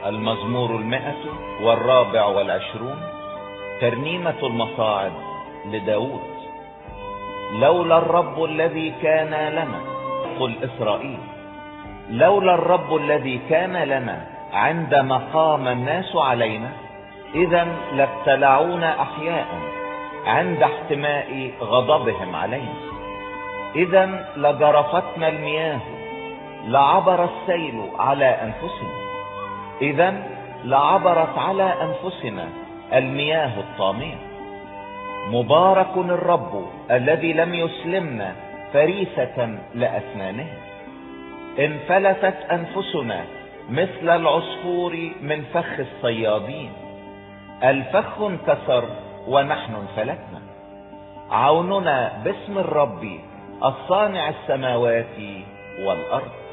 المزمور 124 ترنيمة المصاعد لداود. لولا الرب الذي كان لنا، قل إسرائيل، لولا الرب الذي كان لنا عندما قام الناس علينا، إذا لابتلعونا أحياء عند احتماء غضبهم علينا. إذا لجرفتنا المياه، لعبر السيل على أنفسنا. إذا لعبرت على أنفسنا المياه الطامية. مبارك الرب الذي لم يسلمنا فريسة لأسنانه. انفلتت أنفسنا مثل العصفور من فخ الصيادين. الفخ انكسر ونحن انفلتنا. عوننا باسم الرب الصانع السماوات والأرض.